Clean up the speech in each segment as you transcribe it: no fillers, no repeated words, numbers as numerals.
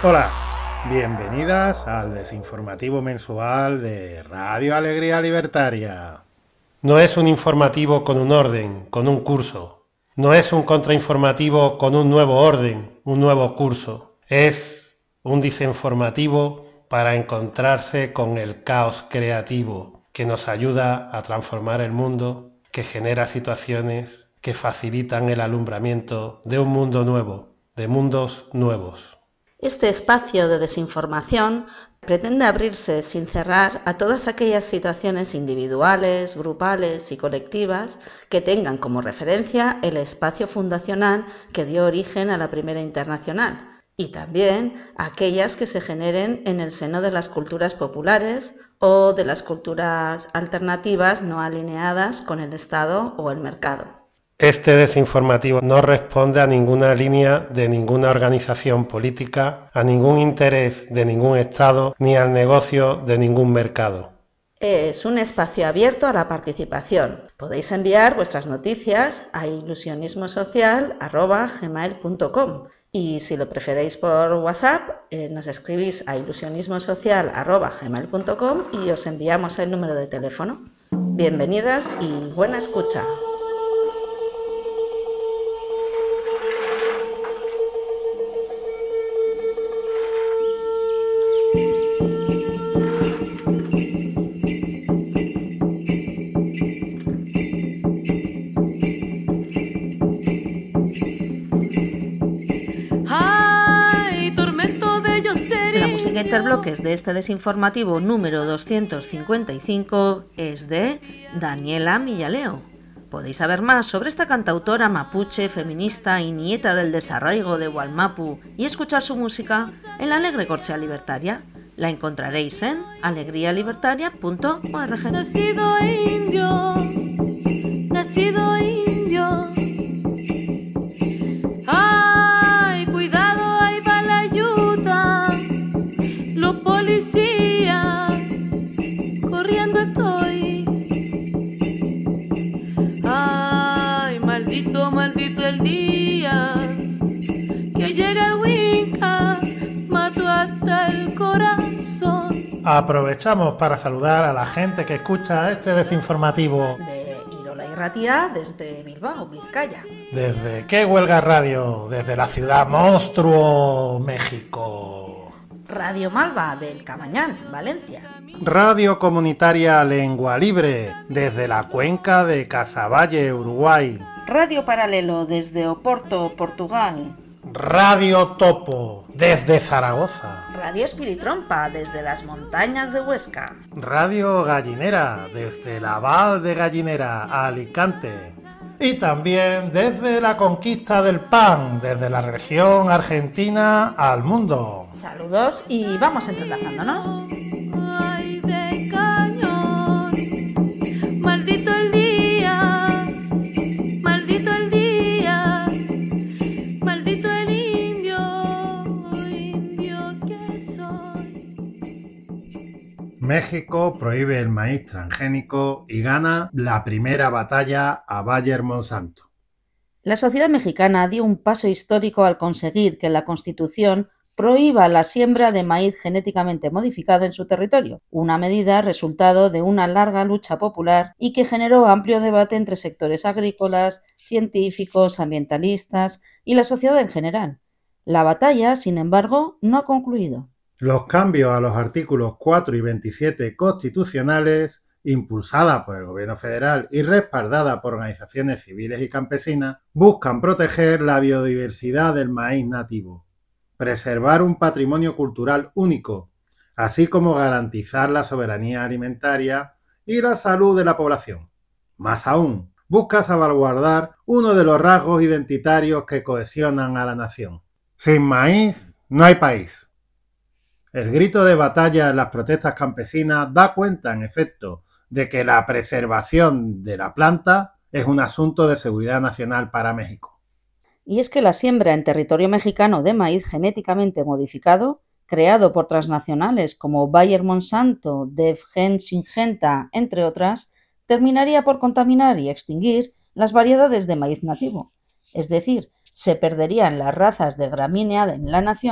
Hola, bienvenidas al desinformativo mensual de Radio Alegría Libertaria. No es un informativo con un orden, con un curso. No es un contrainformativo con un nuevo orden, un nuevo curso. Es un desinformativo para encontrarse con el caos creativo que nos ayuda a transformar el mundo, que genera situaciones que facilitan el alumbramiento de un mundo nuevo, de mundos nuevos. Este espacio de desinformación pretende abrirse sin cerrar a todas aquellas situaciones individuales, grupales y colectivas que tengan como referencia el espacio fundacional que dio origen a la Primera Internacional, y también aquellas que se generen en el seno de las culturas populares o de las culturas alternativas no alineadas con el Estado o el mercado. Este desinformativo no responde a ninguna línea de ninguna organización política, a ningún interés de ningún Estado, ni al negocio de ningún mercado. Es un espacio abierto a la participación. Podéis enviar vuestras noticias a ilusionismosocial@gmail.com y si lo preferéis por WhatsApp, nos escribís a ilusionismosocial@gmail.com y os enviamos el número de teléfono. Bienvenidas y buena escucha. Interbloques de este desinformativo número 255 es de Daniela Millaleo. Podéis saber más sobre esta cantautora mapuche, feminista y nieta del desarraigo de Wallmapu y escuchar su música en la Alegre Corchea Libertaria. La encontraréis en alegrialibertaria.org. Nacido indio, nacido indio. Ay, cuidado, ahí va la ayuda. Los policías, corriendo estoy. Ay, maldito, maldito el día que llega el Winca, mató hasta el corazón. Aprovechamos para saludar a la gente que escucha este desinformativo De Irola y Ratia desde Bilbao, Vizcaya. desde ¿Qué Huelga Radio? Desde la ciudad monstruo, México. Radio Malva del Camañán, Valencia. Radio Comunitaria Lengua Libre desde la cuenca de Casaballe, Uruguay. Radio Paralelo desde Oporto, Portugal. Radio Topo desde Zaragoza. Radio Espiritrompa desde las montañas de Huesca. Radio Gallinera desde la Val de Gallinera, Alicante. Y también desde la conquista del pan, desde la región argentina al mundo. Saludos y vamos entrelazándonos. Ay, de cañón, maldito el día, maldito el día, maldito el indio, indio que soy. México prohíbe el maíz transgénico y gana la primera batalla a Bayer Monsanto. La sociedad mexicana dio un paso histórico al conseguir que la Constitución prohíba la siembra de maíz genéticamente modificado en su territorio, una medida resultado de una larga lucha popular y que generó amplio debate entre sectores agrícolas, científicos, ambientalistas y la sociedad en general. La batalla, sin embargo, no ha concluido. Los cambios a los artículos 4 y 27 constitucionales, impulsada por el gobierno federal y respaldada por organizaciones civiles y campesinas, buscan proteger la biodiversidad del maíz nativo, preservar un patrimonio cultural único, así como garantizar la soberanía alimentaria y la salud de la población. Más aún, busca salvaguardar uno de los rasgos identitarios que cohesionan a la nación. Sin maíz no hay país. El grito de batalla en las protestas campesinas da cuenta, en efecto, de que la preservación de la planta es un asunto de seguridad nacional para México. Y es que la siembra en territorio mexicano de maíz genéticamente modificado, creado por transnacionales como Bayer Monsanto, DevGen Syngenta, entre otras, terminaría por contaminar y extinguir las variedades de maíz nativo. Es decir, se perderían las razas de gramínea en la nación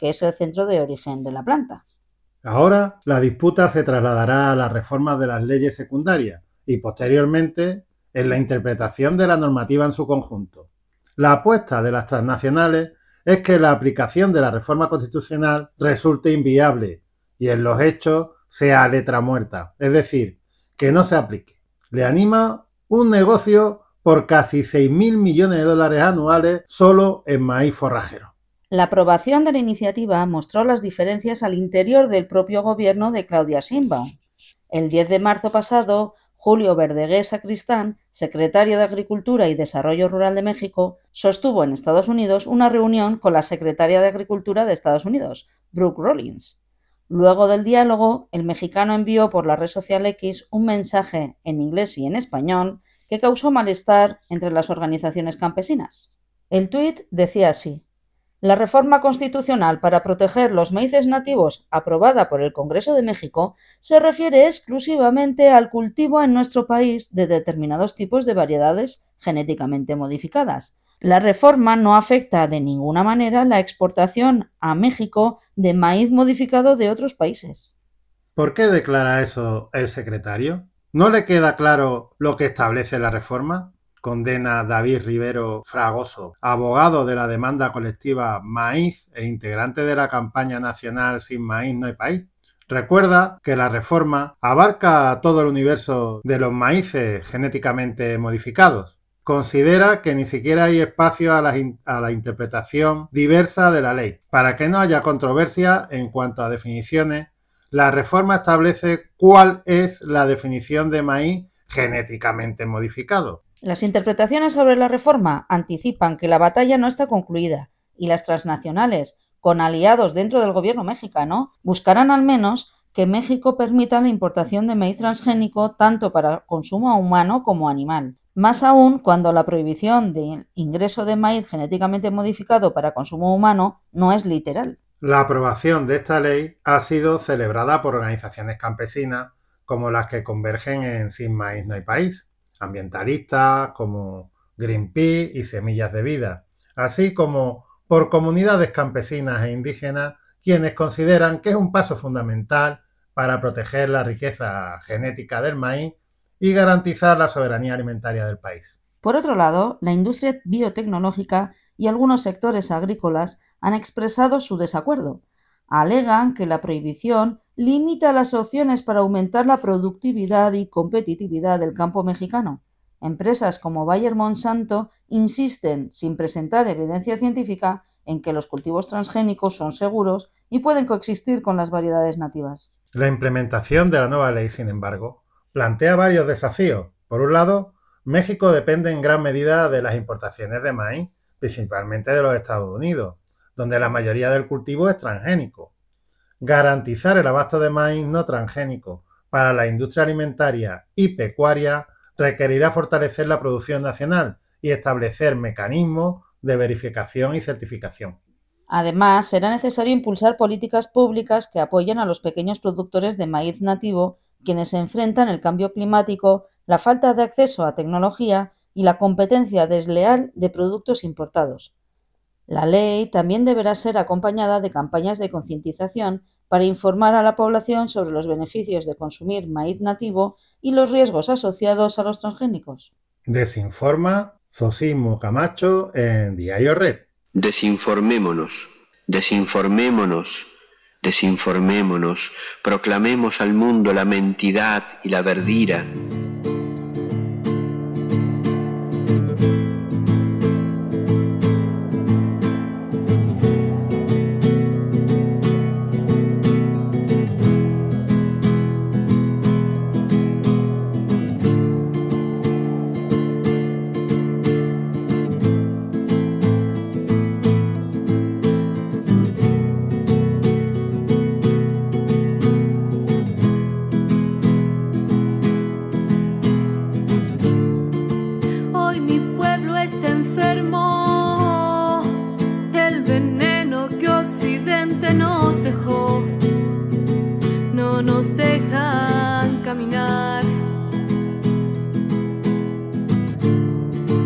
que es el centro de origen de la planta. Ahora la disputa se trasladará a las reformas de las leyes secundarias y posteriormente en la interpretación de la normativa en su conjunto. La apuesta de las transnacionales es que la aplicación de la reforma constitucional resulte inviable y en los hechos sea letra muerta, es decir, que no se aplique. Le anima un negocio por casi 6.000 millones de dólares anuales solo en maíz forrajero. La aprobación de la iniciativa mostró las diferencias al interior del propio gobierno de Claudia Sheinbaum. El 10 de marzo pasado, Julio Verdeguer Sacristán, secretario de Agricultura y Desarrollo Rural de México, sostuvo en Estados Unidos una reunión con la secretaria de Agricultura de Estados Unidos, Brooke Rollins. Luego del diálogo, el mexicano envió por la red social X un mensaje en inglés y en español que causó malestar entre las organizaciones campesinas. El tuit decía así: la reforma constitucional para proteger los maíces nativos aprobada por el Congreso de México se refiere exclusivamente al cultivo en nuestro país de determinados tipos de variedades genéticamente modificadas. La reforma no afecta de ninguna manera la exportación a México de maíz modificado de otros países. ¿Por qué declara eso el secretario? ¿No le queda claro lo que establece la reforma? Condena David Rivero Fragoso, abogado de la demanda colectiva Maíz e integrante de la campaña nacional Sin Maíz no hay país. Recuerda que la reforma abarca todo el universo de los maíces genéticamente modificados. Considera que ni siquiera hay espacio a la interpretación diversa de la ley. Para que no haya controversia en cuanto a definiciones, la reforma establece cuál es la definición de maíz genéticamente modificado. Las interpretaciones sobre la reforma anticipan que la batalla no está concluida y las transnacionales, con aliados dentro del gobierno mexicano, buscarán al menos que México permita la importación de maíz transgénico tanto para consumo humano como animal. Más aún cuando la prohibición del ingreso de maíz genéticamente modificado para consumo humano no es literal. La aprobación de esta ley ha sido celebrada por organizaciones campesinas como las que convergen en Sin Maíz no hay país, ambientalistas como Greenpeace y Semillas de Vida, así como por comunidades campesinas e indígenas quienes consideran que es un paso fundamental para proteger la riqueza genética del maíz y garantizar la soberanía alimentaria del país. Por otro lado, la industria biotecnológica y algunos sectores agrícolas han expresado su desacuerdo. Alegan que la prohibición limita las opciones para aumentar la productividad y competitividad del campo mexicano. Empresas como Bayer Monsanto insisten, sin presentar evidencia científica, en que los cultivos transgénicos son seguros y pueden coexistir con las variedades nativas. La implementación de la nueva ley, sin embargo, plantea varios desafíos. Por un lado, México depende en gran medida de las importaciones de maíz, principalmente de los Estados Unidos, donde la mayoría del cultivo es transgénico. Garantizar el abasto de maíz no transgénico para la industria alimentaria y pecuaria requerirá fortalecer la producción nacional y establecer mecanismos de verificación y certificación. Además, será necesario impulsar políticas públicas que apoyen a los pequeños productores de maíz nativo, quienes enfrentan el cambio climático, la falta de acceso a tecnología y la competencia desleal de productos importados. La ley también deberá ser acompañada de campañas de concientización para informar a la población sobre los beneficios de consumir maíz nativo y los riesgos asociados a los transgénicos. Desinforma Zosimo Camacho en Diario Red. Desinformémonos, desinformémonos, desinformémonos, proclamemos al mundo la mentidad y la verdira.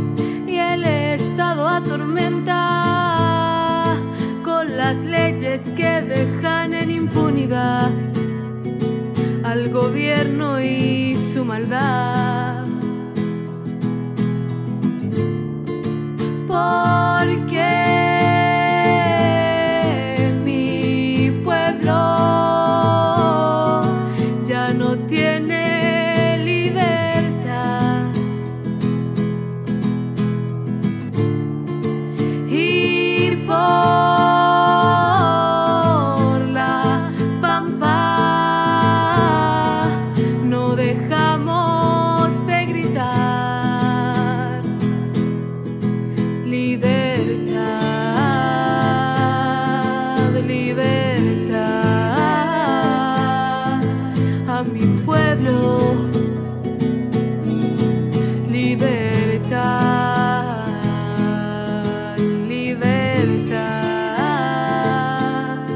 Las leyes unida al gobierno y su maldad. Porque mi pueblo ya no tiene libertad. Y por la pampa no dejamos de gritar. Libertad, libertad a mi pueblo. Libertad, libertad,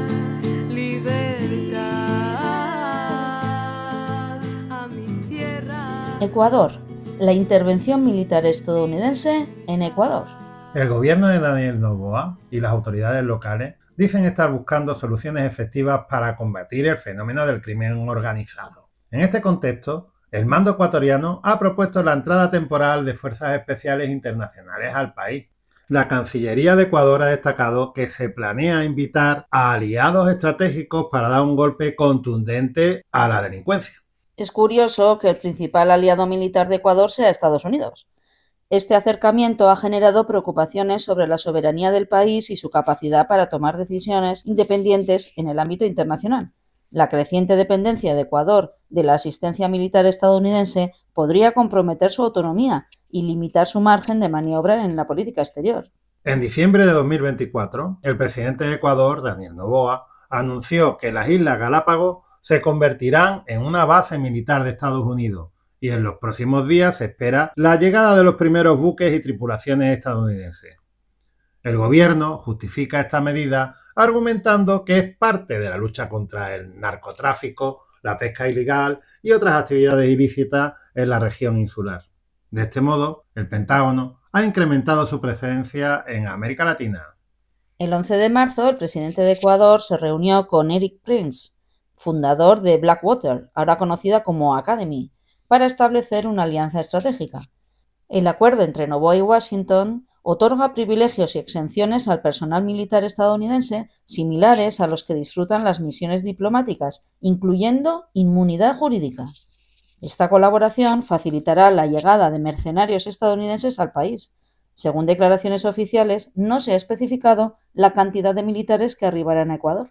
libertad a mi tierra. Ecuador. La intervención militar estadounidense en Ecuador. El gobierno de Daniel Noboa y las autoridades locales dicen estar buscando soluciones efectivas para combatir el fenómeno del crimen organizado. En este contexto, el mando ecuatoriano ha propuesto la entrada temporal de fuerzas especiales internacionales al país. La Cancillería de Ecuador ha destacado que se planea invitar a aliados estratégicos para dar un golpe contundente a la delincuencia. Es curioso que el principal aliado militar de Ecuador sea Estados Unidos. Este acercamiento ha generado preocupaciones sobre la soberanía del país y su capacidad para tomar decisiones independientes en el ámbito internacional. La creciente dependencia de Ecuador de la asistencia militar estadounidense podría comprometer su autonomía y limitar su margen de maniobra en la política exterior. En diciembre de 2024, el presidente de Ecuador, Daniel Noboa, anunció que las Islas Galápagos se convertirán en una base militar de Estados Unidos y en los próximos días se espera la llegada de los primeros buques y tripulaciones estadounidenses. El gobierno justifica esta medida argumentando que es parte de la lucha contra el narcotráfico, la pesca ilegal y otras actividades ilícitas en la región insular. De este modo, el Pentágono ha incrementado su presencia en América Latina. El 11 de marzo, el presidente de Ecuador se reunió con Erik Prince, fundador de Blackwater, ahora conocida como Academy, para establecer una alianza estratégica. El acuerdo entre Noboa y Washington otorga privilegios y exenciones al personal militar estadounidense similares a los que disfrutan las misiones diplomáticas, incluyendo inmunidad jurídica. Esta colaboración facilitará la llegada de mercenarios estadounidenses al país. Según declaraciones oficiales, no se ha especificado la cantidad de militares que arribarán a Ecuador.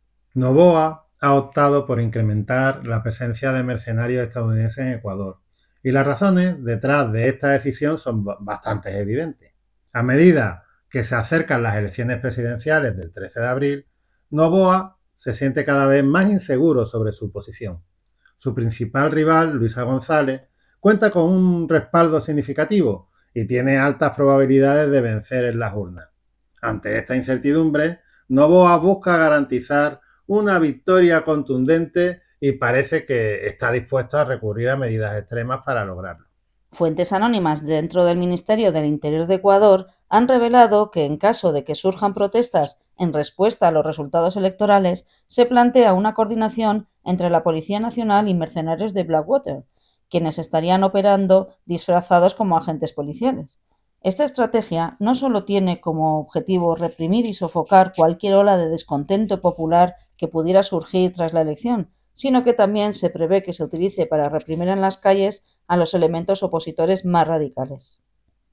Noboa ha optado por incrementar la presencia de mercenarios estadounidenses en Ecuador, y las razones detrás de esta decisión son bastante evidentes. A medida que se acercan las elecciones presidenciales del 13 de abril, Noboa se siente cada vez más inseguro sobre su posición. Su principal rival, Luisa González, cuenta con un respaldo significativo y tiene altas probabilidades de vencer en las urnas. Ante esta incertidumbre, Noboa busca garantizar una victoria contundente y parece que está dispuesto a recurrir a medidas extremas para lograrlo. Fuentes anónimas dentro del Ministerio del Interior de Ecuador han revelado que en caso de que surjan protestas en respuesta a los resultados electorales, se plantea una coordinación entre la Policía Nacional y mercenarios de Blackwater, quienes estarían operando disfrazados como agentes policiales. Esta estrategia no solo tiene como objetivo reprimir y sofocar cualquier ola de descontento popular que pudiera surgir tras la elección, sino que también se prevé que se utilice para reprimir en las calles a los elementos opositores más radicales.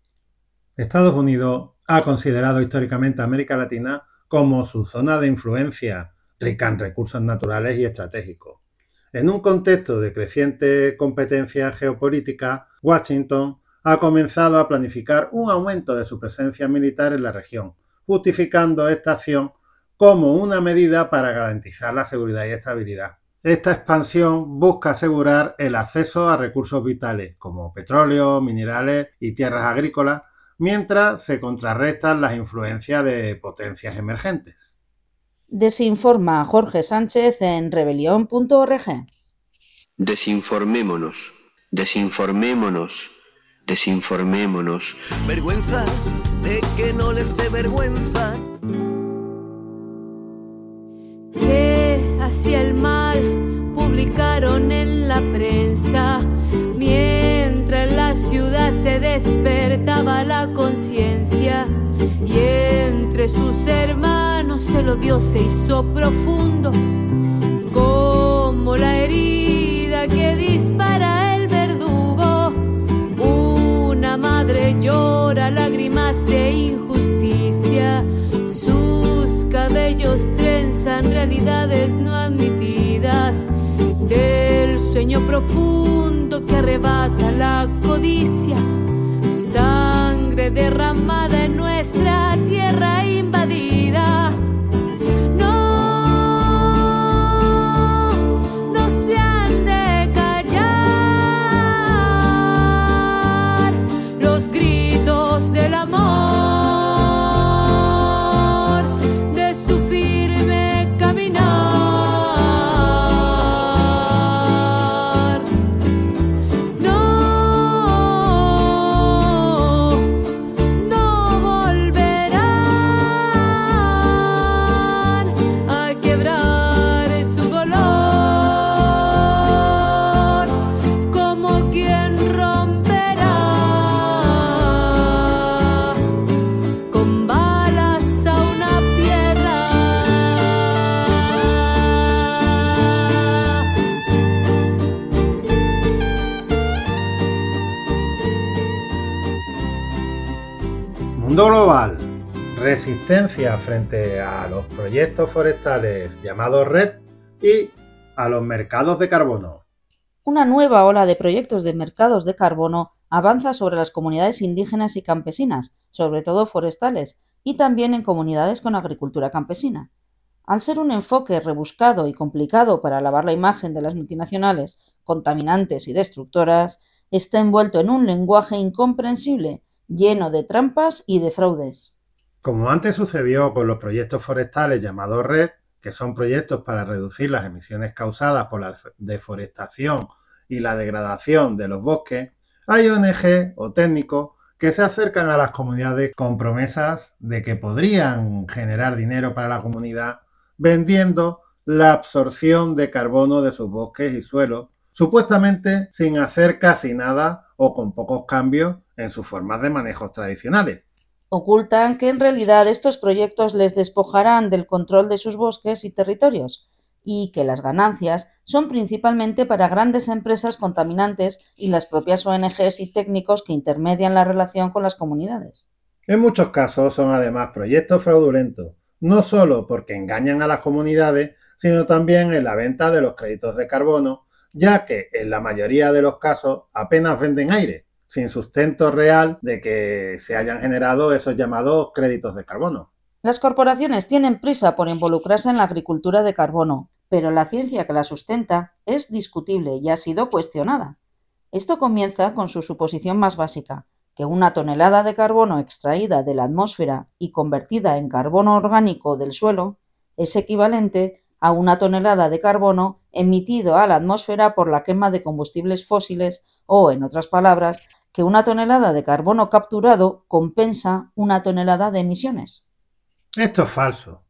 Estados Unidos ha considerado históricamente a América Latina como su zona de influencia, rica en recursos naturales y estratégicos. En un contexto de creciente competencia geopolítica, Washington ha comenzado a planificar un aumento de su presencia militar en la región, justificando esta acción como una medida para garantizar la seguridad y estabilidad. Esta expansión busca asegurar el acceso a recursos vitales como petróleo, minerales y tierras agrícolas, mientras se contrarrestan las influencias de potencias emergentes. Desinforma Jorge Sánchez en rebelión.org. Desinformémonos, desinformémonos, desinformémonos. Vergüenza de que no les dé vergüenza. Que hacia el mal publicaron en la prensa, mientras en la ciudad se despertaba la conciencia y entre sus hermanos el odio se hizo profundo, como la herida que dispara el verdugo. Una madre llora lágrimas de injusticia, sus cabellos trenzan realidades no admitidas, del sueño profundo que arrebata la codicia, sangre derramada en nuestra tierra invadida. No se han de callar los gritos del amor, de su firme caminar. No volverán a quebrar su dolor, como quien romperá con balas a una piedra. Mundo global. Resistencia frente a los proyectos forestales llamados RED y a los mercados de carbono. Una nueva ola de proyectos de mercados de carbono avanza sobre las comunidades indígenas y campesinas, sobre todo forestales, y también en comunidades con agricultura campesina. Al ser un enfoque rebuscado y complicado para lavar la imagen de las multinacionales, contaminantes y destructoras, está envuelto en un lenguaje incomprensible, lleno de trampas y de fraudes. Como antes sucedió con los proyectos forestales llamados RED, que son proyectos para reducir las emisiones causadas por la deforestación y la degradación de los bosques, hay ONG o técnicos que se acercan a las comunidades con promesas de que podrían generar dinero para la comunidad vendiendo la absorción de carbono de sus bosques y suelos, supuestamente sin hacer casi nada o con pocos cambios en sus formas de manejos tradicionales. Ocultan que en realidad estos proyectos les despojarán del control de sus bosques y territorios, y que las ganancias son principalmente para grandes empresas contaminantes y las propias ONGs y técnicos que intermedian la relación con las comunidades. En muchos casos son además proyectos fraudulentos, no solo porque engañan a las comunidades, sino también en la venta de los créditos de carbono, ya que en la mayoría de los casos apenas venden aire, sin sustento real de que se hayan generado esos llamados créditos de carbono. Las corporaciones tienen prisa por involucrarse en la agricultura de carbono, pero la ciencia que la sustenta es discutible y ha sido cuestionada. Esto comienza con su suposición más básica, que una tonelada de carbono extraída de la atmósfera y convertida en carbono orgánico del suelo es equivalente a una tonelada de carbono emitido a la atmósfera por la quema de combustibles fósiles o, en otras palabras, que una tonelada de carbono capturado compensa una tonelada de emisiones. Esto es falso.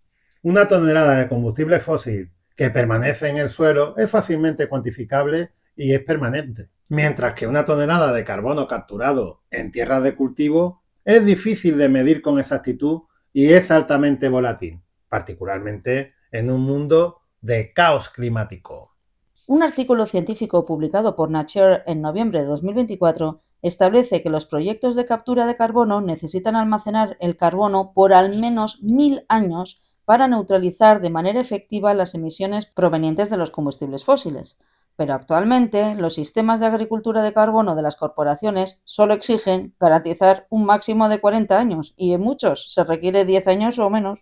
Una tonelada de combustible fósil que permanece en el suelo es fácilmente cuantificable y es permanente, mientras que una tonelada de carbono capturado en tierras de cultivo es difícil de medir con exactitud y es altamente volátil, particularmente en un mundo de caos climático. Un artículo científico publicado por Nature en noviembre de 2024 establece que los proyectos de captura de carbono necesitan almacenar el carbono por al menos 1000 años para neutralizar de manera efectiva las emisiones provenientes de los combustibles fósiles. Pero actualmente los sistemas de agricultura de carbono de las corporaciones solo exigen garantizar un máximo de 40 años y en muchos se requiere 10 años o menos.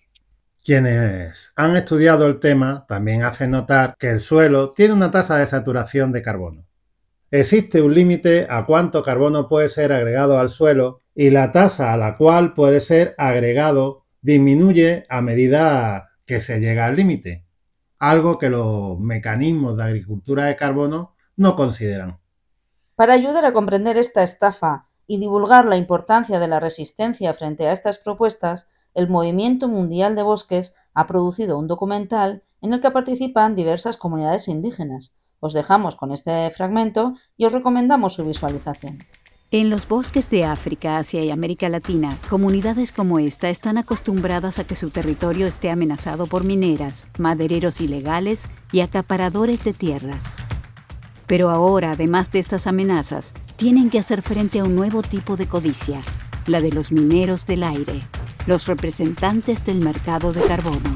Quienes han estudiado el tema también hacen notar que el suelo tiene una tasa de saturación de carbono. Existe un límite a cuánto carbono puede ser agregado al suelo y la tasa a la cual puede ser agregado disminuye a medida que se llega al límite, algo que los mecanismos de agricultura de carbono no consideran. Para ayudar a comprender esta estafa y divulgar la importancia de la resistencia frente a estas propuestas, el Movimiento Mundial de Bosques ha producido un documental en el que participan diversas comunidades indígenas. Os dejamos con este fragmento y os recomendamos su visualización. En los bosques de África, Asia y América Latina, comunidades como esta están acostumbradas a que su territorio esté amenazado por mineras, madereros ilegales y acaparadores de tierras. Pero ahora, además de estas amenazas, tienen que hacer frente a un nuevo tipo de codicia, la de los mineros del aire, los representantes del mercado de carbono.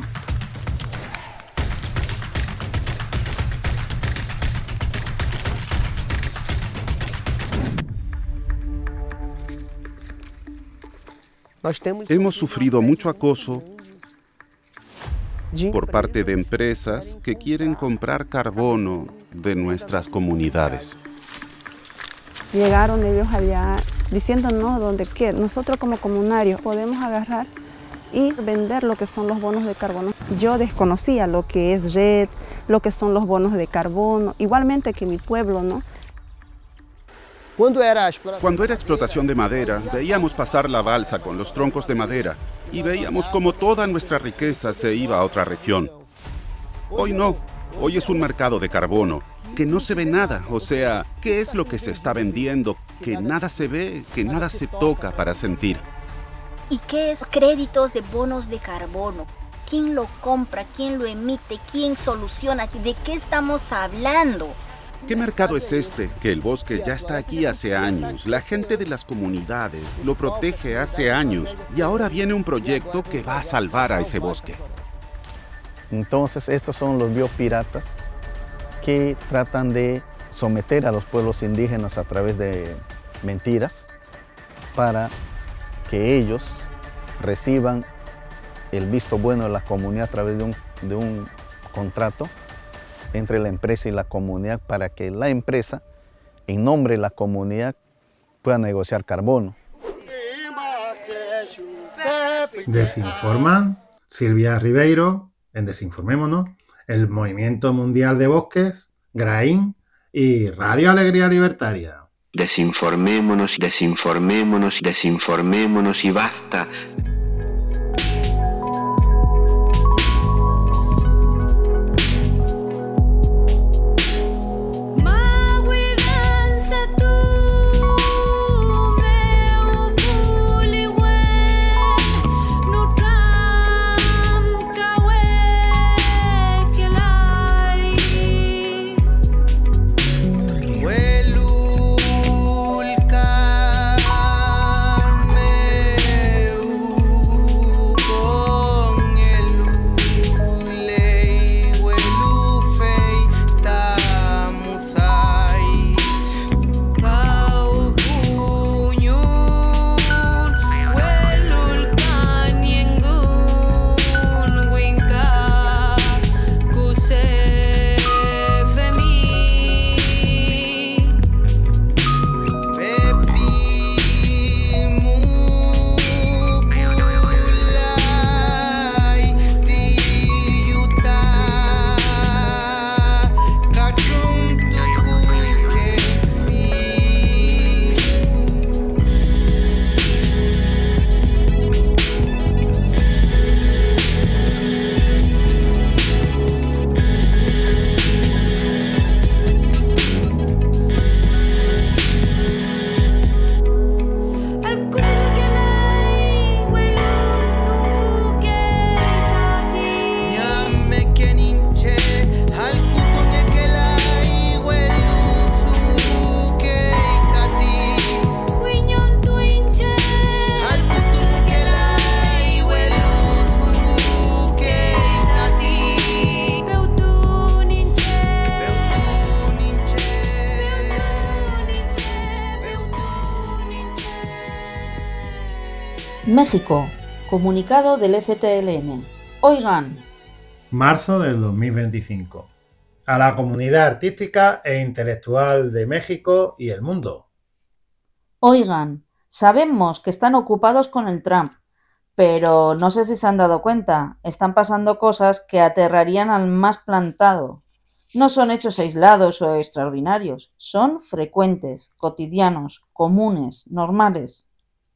Hemos sufrido mucho acoso por parte de empresas que quieren comprar carbono de nuestras comunidades. Llegaron ellos allá diciéndonos que nosotros como comunarios podemos agarrar y vender lo que son los bonos de carbono. Yo desconocía lo que es REDD, lo que son los bonos de carbono, igualmente que mi pueblo, ¿no? Cuando era explotación de madera, veíamos pasar la balsa con los troncos de madera y veíamos como toda nuestra riqueza se iba a otra región. Hoy no, hoy es un mercado de carbono, que no se ve nada, o sea, ¿qué es lo que se está vendiendo? Que nada se ve, que nada se toca para sentir. ¿Y qué es créditos de bonos de carbono? ¿Quién lo compra? ¿Quién lo emite? ¿Quién soluciona? ¿De qué estamos hablando? ¿Qué mercado es este? Que el bosque ya está aquí hace años. La gente de las comunidades lo protege hace años. Y ahora viene un proyecto que va a salvar a ese bosque. Entonces, estos son los biopiratas que tratan de someter a los pueblos indígenas a través de mentiras para que ellos reciban el visto bueno de la comunidad a través de un contrato entre la empresa y la comunidad para que la empresa, en nombre de la comunidad, pueda negociar carbono. Desinforman Silvia Ribeiro en Desinformémonos, el Movimiento Mundial de Bosques, GRAIN y Radio Alegría Libertaria. Desinformémonos, desinformémonos, desinformémonos y basta. México. Comunicado del ECTLN. Oigan. Marzo del 2025. A la comunidad artística e intelectual de México y el mundo. Oigan, sabemos que están ocupados con el Trump, pero no sé si se han dado cuenta, están pasando cosas que aterrarían al más plantado. No son hechos aislados o extraordinarios, son frecuentes, cotidianos, comunes, normales.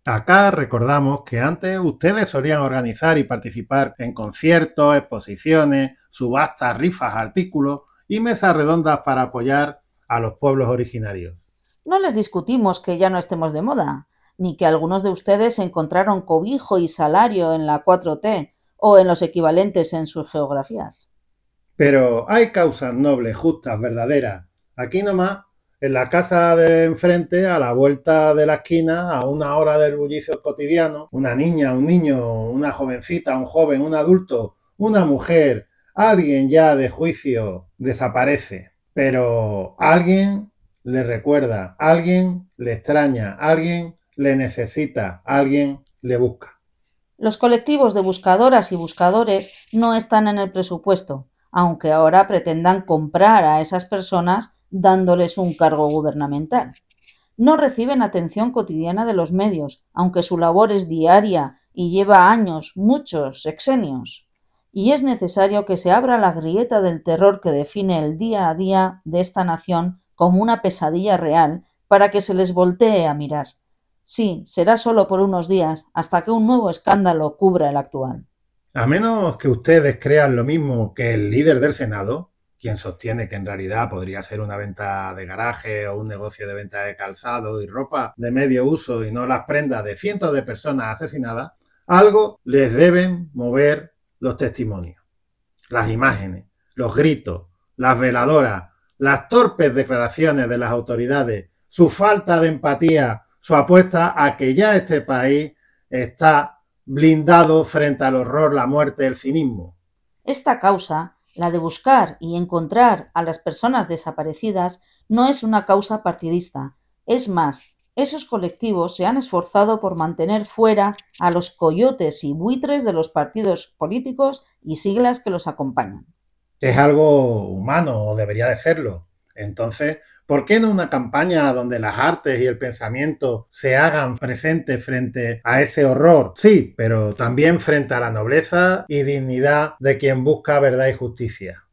Acá recordamos que antes ustedes solían organizar y participar en conciertos, exposiciones, subastas, rifas, artículos y mesas redondas para apoyar a los pueblos originarios. No les discutimos que ya no estemos de moda, ni que algunos de ustedes encontraron cobijo y salario en la 4T o en los equivalentes en sus geografías. Pero hay causas nobles, justas, verdaderas. Aquí nomás, en la casa de enfrente, a la vuelta de la esquina, a una hora del bullicio cotidiano, una niña, un niño, una jovencita, un joven, un adulto, una mujer, alguien ya de juicio desaparece. Pero alguien le recuerda, alguien le extraña, alguien le necesita, alguien le busca. Los colectivos de buscadoras y buscadores no están en el presupuesto, aunque ahora pretendan comprar a esas personas dándoles un cargo gubernamental. No reciben atención cotidiana de los medios, aunque su labor es diaria y lleva años, muchos, sexenios. Y es necesario que se abra la grieta del terror que define el día a día de esta nación como una pesadilla real para que se les voltee a mirar. Sí, será solo por unos días, hasta que un nuevo escándalo cubra el actual. A menos que ustedes crean lo mismo que el líder del Senado, quien sostiene que en realidad podría ser una venta de garaje o un negocio de venta de calzado y ropa de medio uso y no las prendas de cientos de personas asesinadas, algo les deben mover los testimonios, las imágenes, los gritos, las veladoras, las torpes declaraciones de las autoridades, su falta de empatía, su apuesta a que ya este país está blindado frente al horror, la muerte, el cinismo. Esta causa, la de buscar y encontrar a las personas desaparecidas, no es una causa partidista. Es más, esos colectivos se han esforzado por mantener fuera a los coyotes y buitres de los partidos políticos y siglas que los acompañan. Es algo humano, o debería de serlo. Entonces, ¿por qué no una campaña donde las artes y el pensamiento se hagan presentes frente a ese horror? Sí, pero también frente a la nobleza y dignidad de quien busca verdad y justicia.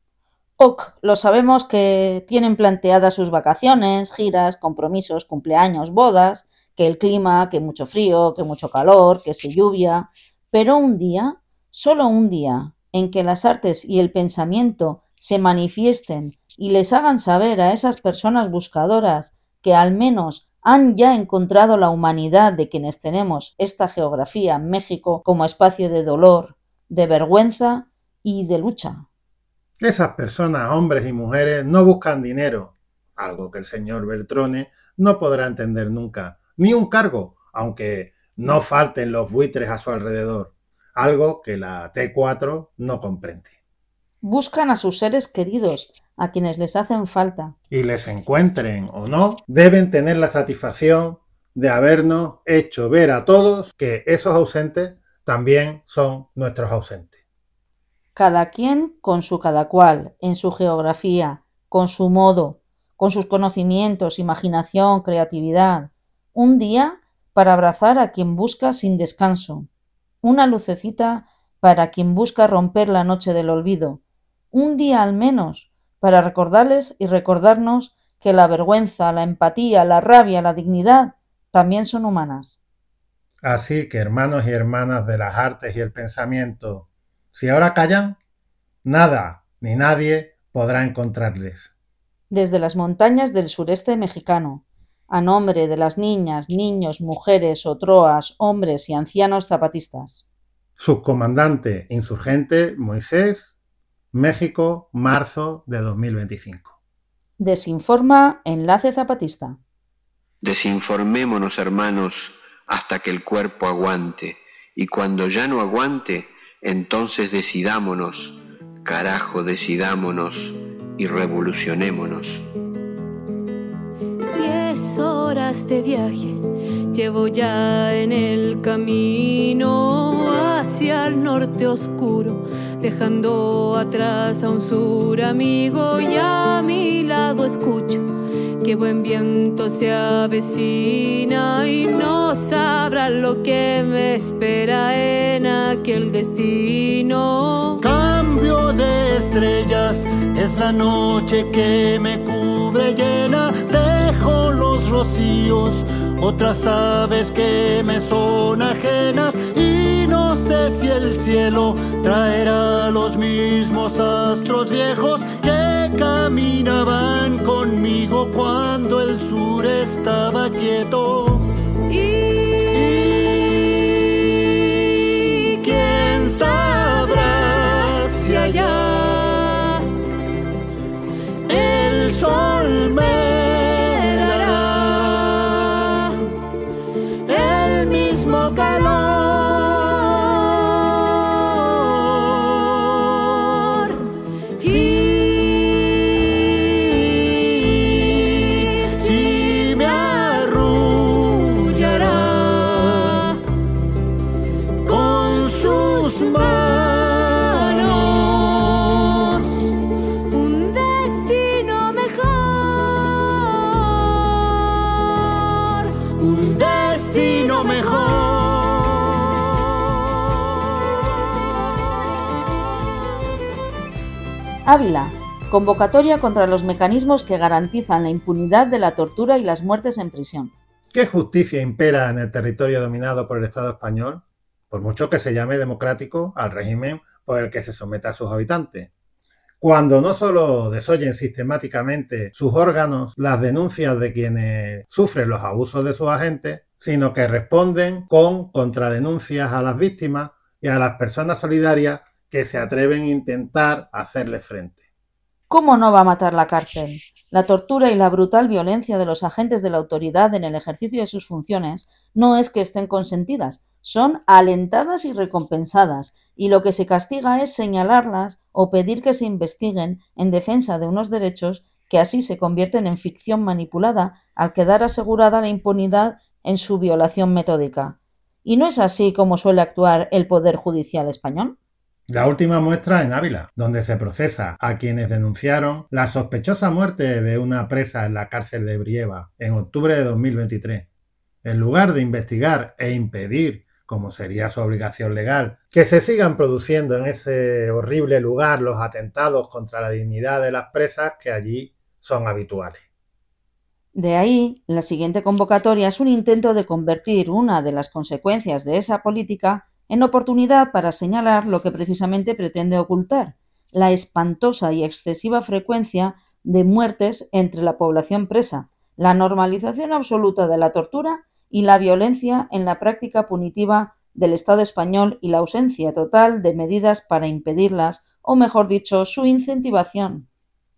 Lo sabemos que tienen planteadas sus vacaciones, giras, compromisos, cumpleaños, bodas, que el clima, que mucho frío, que mucho calor, que si lluvia, pero un día, solo un día, en que las artes y el pensamiento se manifiesten y les hagan saber a esas personas buscadoras que al menos han ya encontrado la humanidad de quienes tenemos esta geografía, México, como espacio de dolor, de vergüenza y de lucha. Esas personas, hombres y mujeres, no buscan dinero, algo que el señor Beltrone no podrá entender nunca, ni un cargo, aunque no falten los buitres a su alrededor, algo que la T4 no comprende. Buscan a sus seres queridos, a quienes les hacen falta. Y les encuentren o no, deben tener la satisfacción de habernos hecho ver a todos que esos ausentes también son nuestros ausentes. Cada quien con su cada cual, en su geografía, con su modo, con sus conocimientos, imaginación, creatividad. Un día para abrazar a quien busca sin descanso. Una lucecita para quien busca romper la noche del olvido. Un día al menos para recordarles y recordarnos que la vergüenza, la empatía, la rabia, la dignidad también son humanas. Así que, hermanos y hermanas de las artes y el pensamiento, si ahora callan, nada ni nadie podrá encontrarles. Desde las montañas del sureste mexicano, a nombre de las niñas, niños, mujeres, otroas, hombres y ancianos zapatistas. Subcomandante insurgente Moisés, México, marzo de 2025. Desinforma Enlace Zapatista. Desinformémonos, hermanos, hasta que el cuerpo aguante, y cuando ya no aguante, entonces decidámonos, carajo, decidámonos y revolucionémonos. 10 horas de viaje llevo ya en el camino hacia el norte oscuro, dejando atrás a un sur amigo, y a mi lado escucho que buen viento se avecina y no sabrá lo que me espera en aquel destino. Cambio de estrellas, es la noche que me cubre llena de lejos los rocíos, otras aves que me son ajenas, y no sé si el cielo traerá los mismos astros viejos que caminaban conmigo cuando el sur estaba quieto. Y quién sabrá si allá el sol me dará el mismo calor. Y si me arrullará con sus manos un destino mejor, un destino mejor. Ávila. Convocatoria contra los mecanismos que garantizan la impunidad de la tortura y las muertes en prisión. ¿Qué justicia impera en el territorio dominado por el Estado español, por mucho que se llame democrático al régimen por el que se somete a sus habitantes? Cuando no solo desoyen sistemáticamente sus órganos las denuncias de quienes sufren los abusos de sus agentes, sino que responden con contradenuncias a las víctimas y a las personas solidarias que se atreven a intentar hacerles frente. ¿Cómo no va a matar la cárcel? La tortura y la brutal violencia de los agentes de la autoridad en el ejercicio de sus funciones no es que estén consentidas, son alentadas y recompensadas, y lo que se castiga es señalarlas o pedir que se investiguen en defensa de unos derechos que así se convierten en ficción manipulada al quedar asegurada la impunidad en su violación metódica. ¿Y no es así como suele actuar el Poder Judicial español? La última muestra en Ávila, donde se procesa a quienes denunciaron la sospechosa muerte de una presa en la cárcel de Brieva en octubre de 2023. En lugar de investigar e impedir, como sería su obligación legal, que se sigan produciendo en ese horrible lugar los atentados contra la dignidad de las presas que allí son habituales. De ahí, la siguiente convocatoria es un intento de convertir una de las consecuencias de esa política en oportunidad para señalar lo que precisamente pretende ocultar, la espantosa y excesiva frecuencia de muertes entre la población presa, la normalización absoluta de la tortura y la violencia en la práctica punitiva del Estado español y la ausencia total de medidas para impedirlas, o mejor dicho, su incentivación.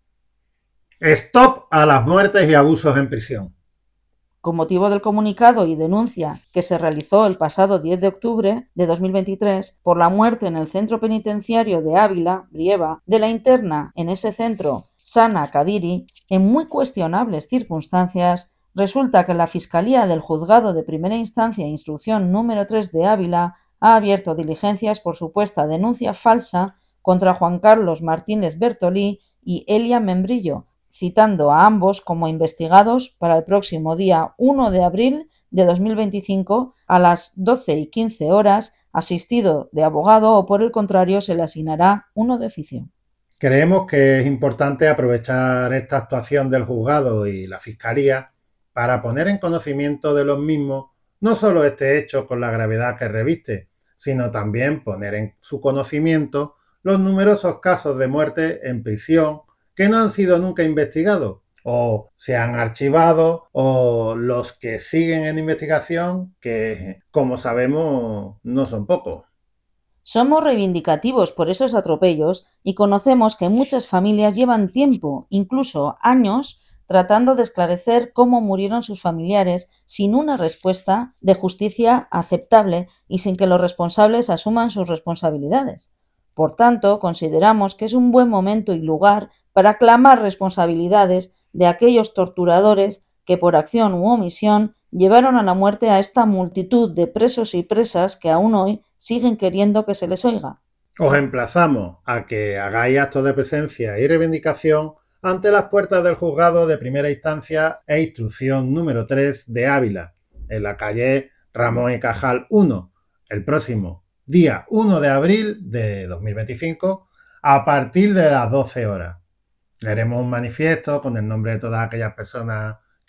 ¡Stop a las muertes y abusos en prisión! Con motivo del comunicado y denuncia que se realizó el pasado 10 de octubre de 2023 por la muerte en el centro penitenciario de Ávila, Brieva, de la interna en ese centro, Sana Kadiri, en muy cuestionables circunstancias, resulta que la Fiscalía del Juzgado de Primera Instancia e Instrucción número 3 de Ávila ha abierto diligencias por supuesta denuncia falsa contra Juan Carlos Martínez Bertolí y Elia Membrillo, citando a ambos como investigados para el próximo día 1 de abril de 2025 a las 12:15 horas, asistido de abogado o por el contrario se le asignará uno de oficio. Creemos que es importante aprovechar esta actuación del juzgado y la Fiscalía para poner en conocimiento de los mismos no solo este hecho con la gravedad que reviste, sino también poner en su conocimiento los numerosos casos de muerte en prisión que no han sido nunca investigados, o se han archivado, o los que siguen en investigación, que, como sabemos, no son pocos. Somos reivindicativos por esos atropellos y conocemos que muchas familias llevan tiempo, incluso años, tratando de esclarecer cómo murieron sus familiares sin una respuesta de justicia aceptable y sin que los responsables asuman sus responsabilidades. Por tanto, consideramos que es un buen momento y lugar para clamar responsabilidades de aquellos torturadores que por acción u omisión llevaron a la muerte a esta multitud de presos y presas que aún hoy siguen queriendo que se les oiga. Os emplazamos a que hagáis actos de presencia y reivindicación ante las puertas del Juzgado de Primera Instancia e Instrucción número 3 de Ávila, en la calle Ramón y Cajal 1, el próximo día 1 de abril de 2025, a partir de las 12 horas. Leeremos un manifiesto con el nombre de todas aquellas personas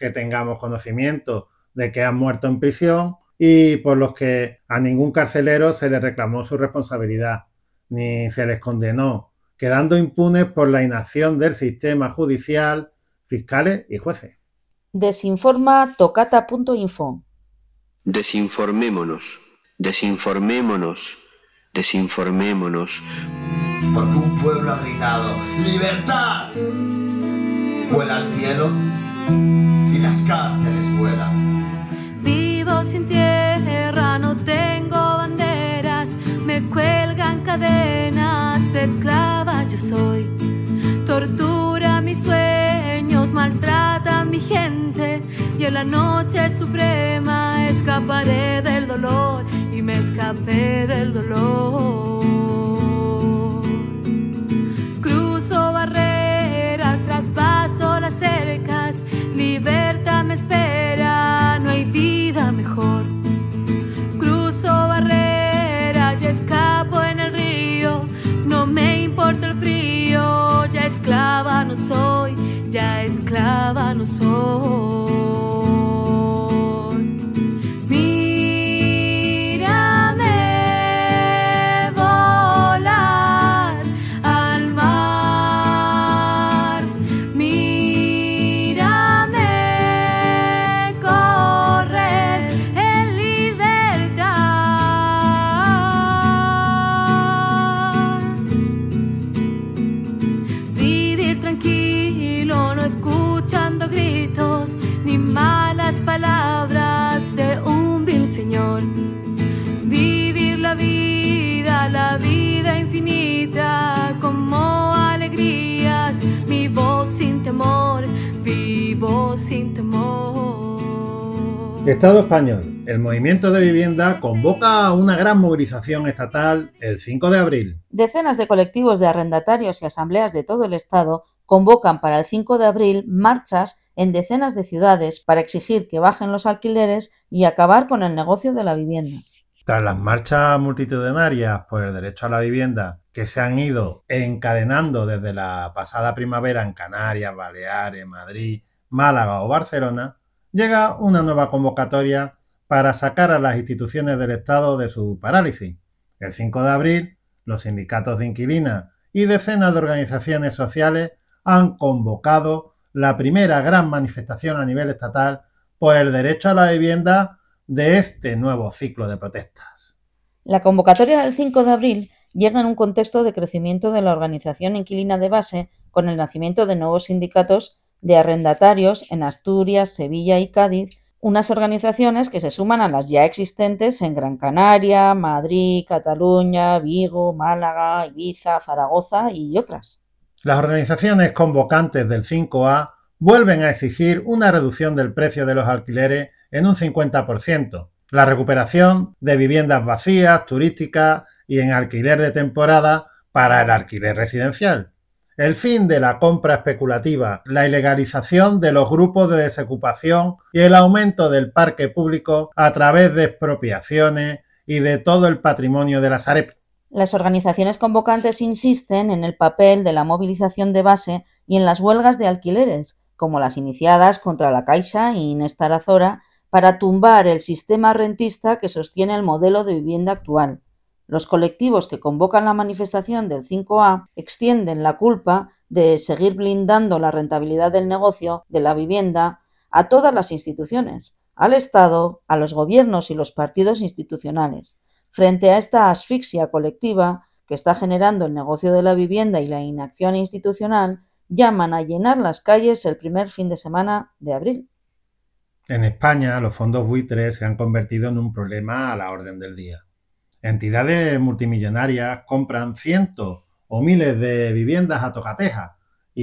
que tengamos conocimiento de que han muerto en prisión y por los que a ningún carcelero se le reclamó su responsabilidad, ni se les condenó, quedando impunes por la inacción del sistema judicial, fiscales y jueces. Desinforma tocata.info. Desinformémonos, desinformémonos, desinformémonos. Porque un pueblo ha gritado ¡libertad! Vuela al cielo y las cárceles vuelan. Vivo sin tierra, no tengo banderas, me cuelgan cadenas, esclava yo soy. Tortura mis sueños, maltrata a mi gente, y en la noche suprema escaparé del dolor y me escapé del dolor. Cruzo barreras, traspaso las cercas, libertad me espera, no hay vida mejor. Cruzo barreras y escapo en el río, no me importa el frío, ya esclava no soy, ya esclava no soy. Mírame volar al mar, mírame correr en libertad. Vivir tranquilo, no escuchando gritos ni malas palabras de un vil señor. Vivir la vida infinita como alegrías, mi voz sin temor, vivo sin temor. Estado español. El movimiento de vivienda convoca a una gran movilización estatal el 5 de abril. Decenas de colectivos de arrendatarios y asambleas de todo el Estado convocan para el 5 de abril marchas en decenas de ciudades para exigir que bajen los alquileres y acabar con el negocio de la vivienda. Tras las marchas multitudinarias por el derecho a la vivienda que se han ido encadenando desde la pasada primavera en Canarias, Baleares, Madrid, Málaga o Barcelona, llega una nueva convocatoria para sacar a las instituciones del Estado de su parálisis. El 5 de abril, los sindicatos de inquilinas y decenas de organizaciones sociales han convocado la primera gran manifestación a nivel estatal por el derecho a la vivienda de este nuevo ciclo de protestas. La convocatoria del 5 de abril llega en un contexto de crecimiento de la organización inquilina de base con el nacimiento de nuevos sindicatos de arrendatarios en Asturias, Sevilla y Cádiz, unas organizaciones que se suman a las ya existentes en Gran Canaria, Madrid, Cataluña, Vigo, Málaga, Ibiza, Zaragoza y otras. Las organizaciones convocantes del 5A vuelven a exigir una reducción del precio de los alquileres en un 50%, la recuperación de viviendas vacías, turísticas y en alquiler de temporada para el alquiler residencial, el fin de la compra especulativa, la ilegalización de los grupos de desocupación y el aumento del parque público a través de expropiaciones y de todo el patrimonio de la Sareb. Las organizaciones convocantes insisten en el papel de la movilización de base y en las huelgas de alquileres, como las iniciadas contra la Caixa y Inés Tarazora, para tumbar el sistema rentista que sostiene el modelo de vivienda actual. Los colectivos que convocan la manifestación del 5A extienden la culpa de seguir blindando la rentabilidad del negocio de la vivienda a todas las instituciones, al Estado, a los gobiernos y los partidos institucionales. Frente a esta asfixia colectiva que está generando el negocio de la vivienda y la inacción institucional, llaman a llenar las calles el primer fin de semana de abril. En España, los fondos buitres se han convertido en un problema a la orden del día. Entidades multimillonarias compran cientos o miles de viviendas a tocateja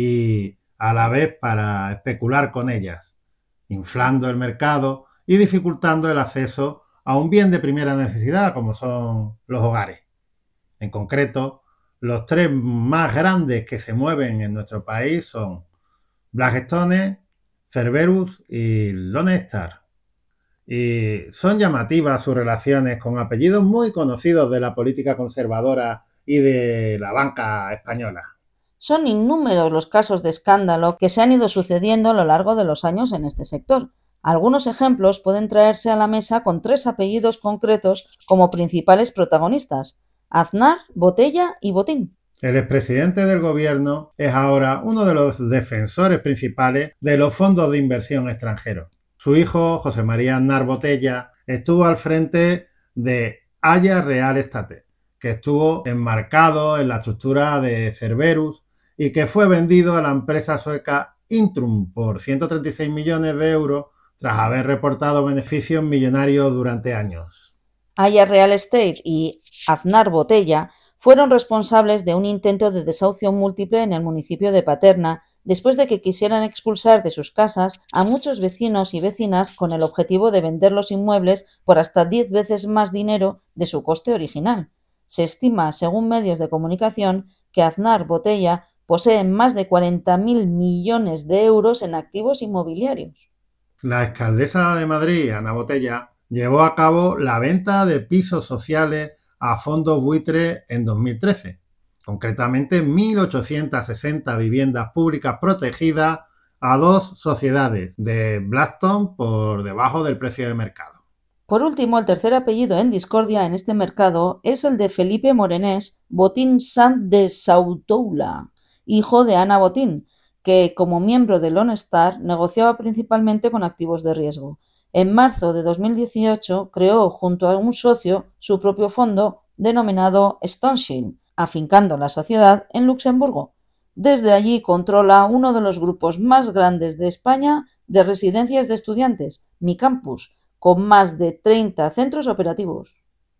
y a la vez para especular con ellas, inflando el mercado y dificultando el acceso a un bien de primera necesidad como son los hogares. En concreto, los tres más grandes que se mueven en nuestro país son Blackstone, Cerberus y Lone Star. Y son llamativas sus relaciones con apellidos muy conocidos de la política conservadora y de la banca española. Son innúmeros los casos de escándalo que se han ido sucediendo a lo largo de los años en este sector. Algunos ejemplos pueden traerse a la mesa con 3 apellidos concretos como principales protagonistas: Aznar, Botella y Botín. El expresidente del gobierno es ahora uno de los defensores principales de los fondos de inversión extranjeros. Su hijo, José María Aznar Botella, estuvo al frente de Haya Real Estate, que estuvo enmarcado en la estructura de Cerberus y que fue vendido a la empresa sueca Intrum por 136 millones de euros tras haber reportado beneficios millonarios durante años. Haya Real Estate y Aznar Botella fueron responsables de un intento de desahucio múltiple en el municipio de Paterna después de que quisieran expulsar de sus casas a muchos vecinos y vecinas con el objetivo de vender los inmuebles por hasta 10 veces más dinero de su coste original. Se estima, según medios de comunicación, que Aznar Botella posee más de 40.000 millones de euros en activos inmobiliarios. La alcaldesa de Madrid, Ana Botella, llevó a cabo la venta de pisos sociales a fondos buitre en 2013, concretamente 1.860 viviendas públicas protegidas a 2 sociedades de Blackstone por debajo del precio de mercado. Por último, el tercer apellido en discordia en este mercado es el de Felipe Morenés Botín Sanz de Sautoula, hijo de Ana Botín, que como miembro de Lone Star negociaba principalmente con activos de riesgo. En marzo de 2018 creó junto a un socio su propio fondo denominado Stoneshield, afincando la sociedad en Luxemburgo. Desde allí controla uno de los grupos más grandes de España de residencias de estudiantes, Mi Campus, con más de 30 centros operativos.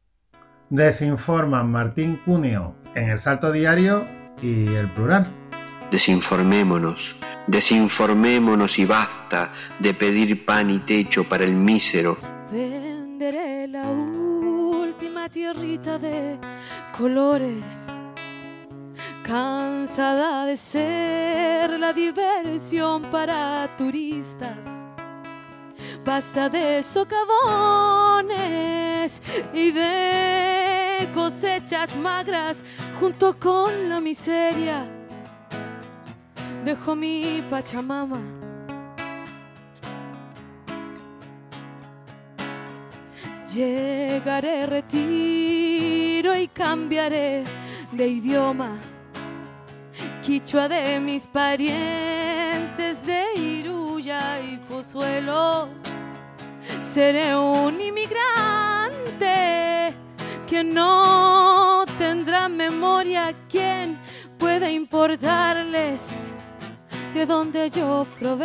Desinforman Martín Cuneo en El Salto Diario y El Plural. Desinformémonos, desinformémonos y basta de pedir pan y techo para el mísero. Venderé la última tierrita de colores, cansada de ser la diversión para turistas. Basta de socavones y de cosechas magras junto con la miseria. Dejo mi Pachamama. Llegaré, retiro y cambiaré de idioma. Quichua de mis parientes de Iruya y Pozuelos. Seré un inmigrante que no tendrá memoria. ¿Quién puede importarles de donde yo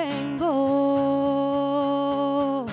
provengo?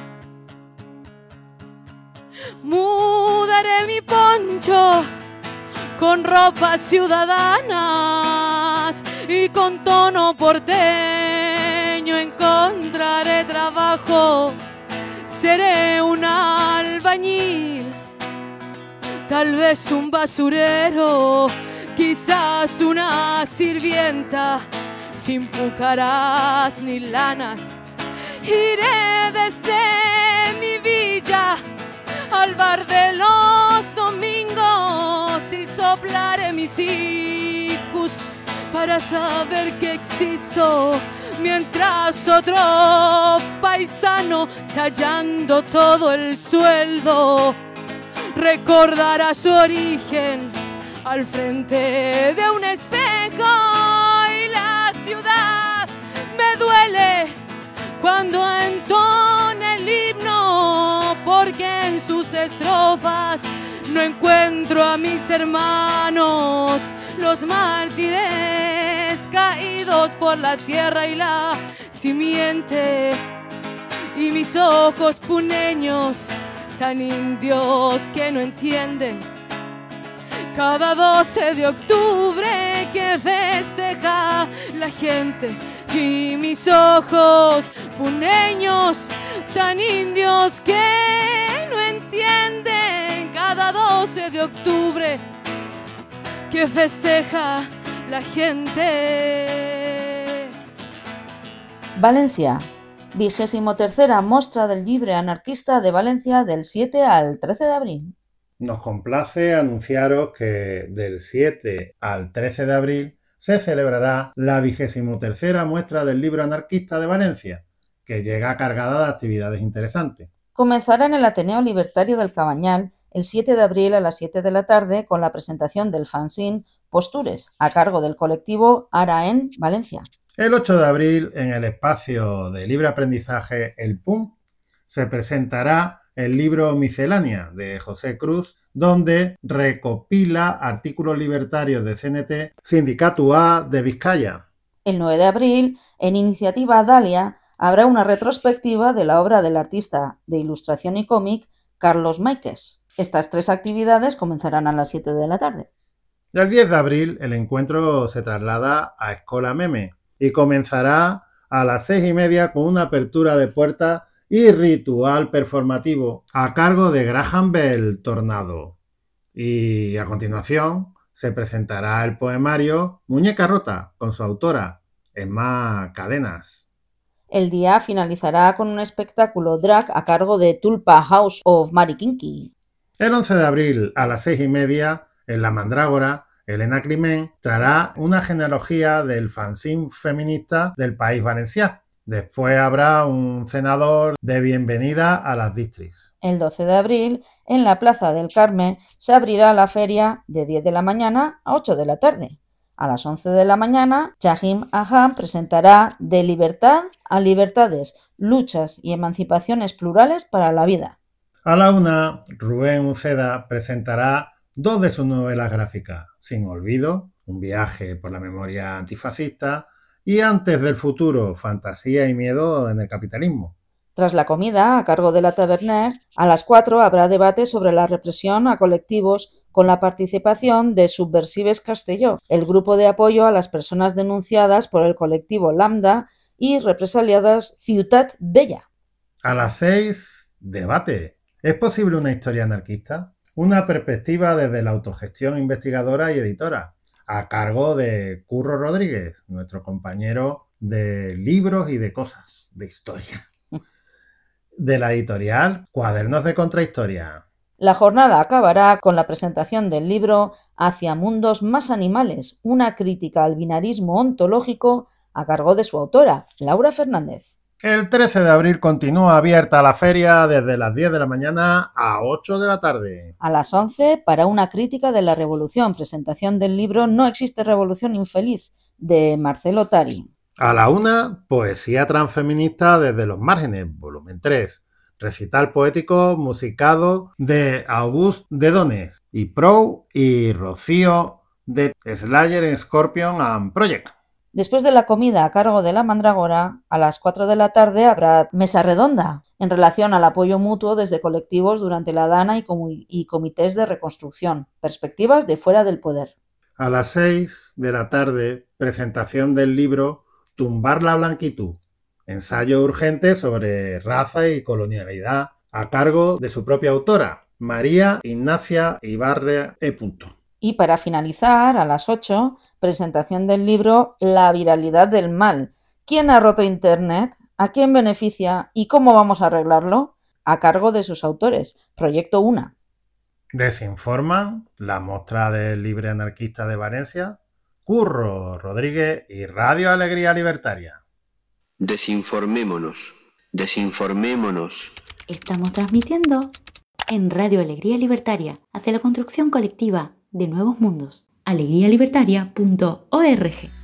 Mudaré mi poncho con ropas ciudadanas y con tono porteño encontraré trabajo. Seré un albañil, tal vez un basurero, quizás una sirvienta, sin pucarás ni lanas. Iré desde mi villa al bar de los domingos y soplaré mis icus para saber que existo, mientras otro paisano, chayando todo el sueldo, recordará su origen al frente de un espejo. Y la ciudad me duele cuando entone el himno, porque en sus estrofas no encuentro a mis hermanos, los mártires caídos por la tierra y la simiente. Y mis ojos puneños, tan indios que no entienden, cada 12 de octubre que festeja la gente. Y mis ojos puneños, tan indios que no entienden, cada 12 de octubre que festeja la gente. Valencia, 23ª Mostra del Llibre Anarquista de Valencia del 7 al 13 de abril. Nos complace anunciaros que del 7 al 13 de abril se celebrará la 23ª muestra del libro anarquista de Valencia, que llega cargada de actividades interesantes. Comenzará en el Ateneo Libertario del Cabañal el 7 de abril a las 7 de la tarde con la presentación del fanzine Postures, a cargo del colectivo Ara en Valencia. El 8 de abril, en el espacio de libre aprendizaje El PUM, se presentará el libro Miscelánea de José Cruz, donde recopila artículos libertarios de CNT, Sindicato A de Vizcaya. El 9 de abril, en Iniciativa Dalia, habrá una retrospectiva de la obra del artista de ilustración y cómic Carlos Máiquez. Estas 3 actividades comenzarán a las 7 de la tarde. El 10 de abril, el encuentro se traslada a Escola Meme y comenzará a las 6:30 con una apertura de puertas y ritual performativo a cargo de Graham Bell Tornado. Y a continuación se presentará el poemario Muñeca Rota con su autora, Emma Cadenas. El día finalizará con un espectáculo drag a cargo de Tulpa House of Mary Kinky. El 11 de abril a las 6:30, en La Mandrágora, Elena Climent traerá una genealogía del fanzine feminista del País Valencià. Después habrá un cenador de bienvenida a las distris. El 12 de abril, en la Plaza del Carmen, se abrirá la feria de 10 de la mañana a 8 de la tarde. A las 11 de la mañana, Chahim Aham presentará De libertad a libertades, luchas y emancipaciones plurales para la vida. A la 1, Rubén Uceda presentará 2 de sus novelas gráficas, Sin olvido, un viaje por la memoria antifascista, y Antes del futuro, fantasía y miedo en el capitalismo. Tras la comida, a cargo de la Taberner, a las 4 habrá debate sobre la represión a colectivos con la participación de Subversives Castelló, el grupo de apoyo a las personas denunciadas por el colectivo Lambda y represaliadas Ciutat Bella. A las 6, debate. ¿Es posible una historia anarquista? Una perspectiva desde la autogestión investigadora y editora, a cargo de Curro Rodríguez, nuestro compañero de libros y de cosas, de historia. De la editorial Cuadernos de Contrahistoria. La jornada acabará con la presentación del libro Hacia mundos más animales, una crítica al binarismo ontológico, a cargo de su autora, Laura Fernández. El 13 de abril continúa abierta la feria desde las 10 de la mañana a 8 de la tarde. A las 11, para una crítica de la revolución, presentación del libro No existe revolución infeliz, de Marcelo Tari. A la 1, Poesía transfeminista desde los márgenes, volumen 3. Recital poético musicado de Auguste Dedones y Prou y Rocío de Slayer Scorpion and Project. Después de la comida a cargo de La Mandrágora, a las 4 de la tarde habrá mesa redonda en relación al apoyo mutuo desde colectivos durante la Dana y comités de reconstrucción, perspectivas de fuera del poder. A las 6 de la tarde, presentación del libro Tumbar la blanquitud, ensayo urgente sobre raza y colonialidad, a cargo de su propia autora, María Ignacia Ibarra E. Y para finalizar, a las 8, presentación del libro La viralidad del mal. ¿Quién ha roto Internet? ¿A quién beneficia? ¿Y cómo vamos a arreglarlo? A cargo de sus autores, Proyecto Una. Desinforman, la muestra del Libre Anarquista de Valencia, Curro Rodríguez y Radio Alegría Libertaria. Desinformémonos, desinformémonos. Estamos transmitiendo en Radio Alegría Libertaria hacia la construcción colectiva de nuevos mundos. alegrialibertaria.org